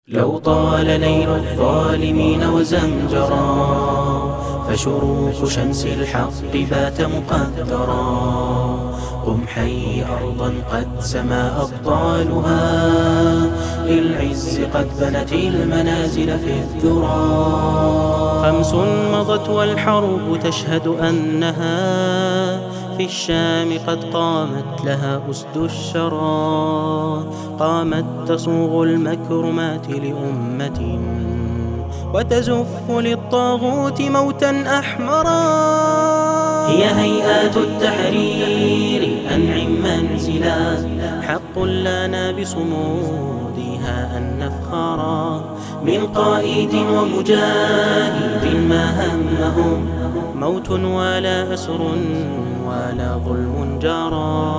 لو طال ليل الظالمين وزمجرا، فشروق شمس الحق بات مقدرا. قم حي أرضا قد سما أبطالها، للعز قد بنت المنازل في الذرى. خمس مضت والحرب تشهد أنها، في الشام قد قامت لها أسد الشرى. قامت تصوغ المكرمات لأمة، وتزف للطاغوت موتا أحمرا. هي هيئات التحرير أنعم منزلا، حق لنا بصمودها أن نفخرا. من قائد ومجاهد ما همهم موت ولا أسر ولا ظلم جرى.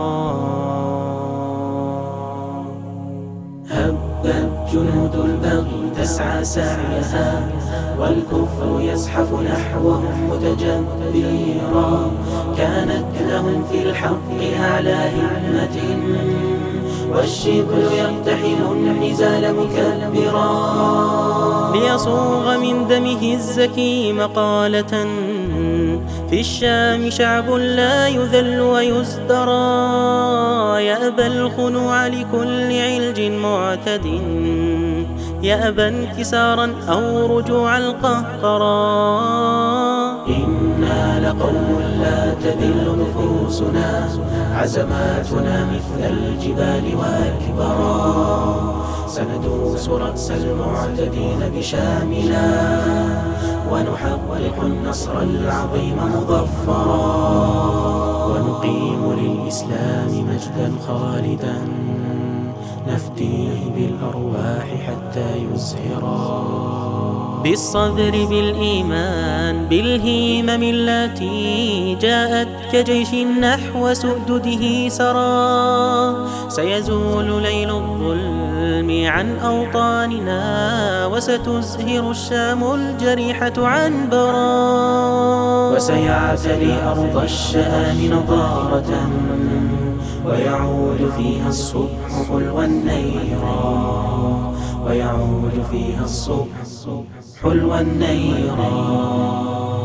هبت جنود البغي تسعى سعيها، والكفر يزحف نحوهم متجبرا. كانت لهم في الحق أعلى همة، والشبل يقتحم النزال مكبرا. ليصوغ من دمه الزكي مقالة، في الشام شعب لا يذل ويزدرى. يأبى الخنوع لكل علج معتد، يأبى انكسارا أو رجوع القهقرا. إنا لقوم لا تذل نفوسنا، عزماتنا مثل الجبال وأكبرا. سندوس رأس المعتدين بشامنا، ونحقق النصر العظيم مظفرا. ونقيم للإسلام مجدا خالدا، نفديه بالأرواح حتى يزهرا. بالصبر بالإيمان بالهمم التي جاءت كجيش نحو سؤدده سرى. سيزول ليل الظلم عن أوطاننا، وستزهر الشام الجريحة عنبرا. وسيعتلي أرض الشام نضارة، ويعود فيها الصبح حلوا نيرا. ويعود فيها الصبح حلوا نيرا.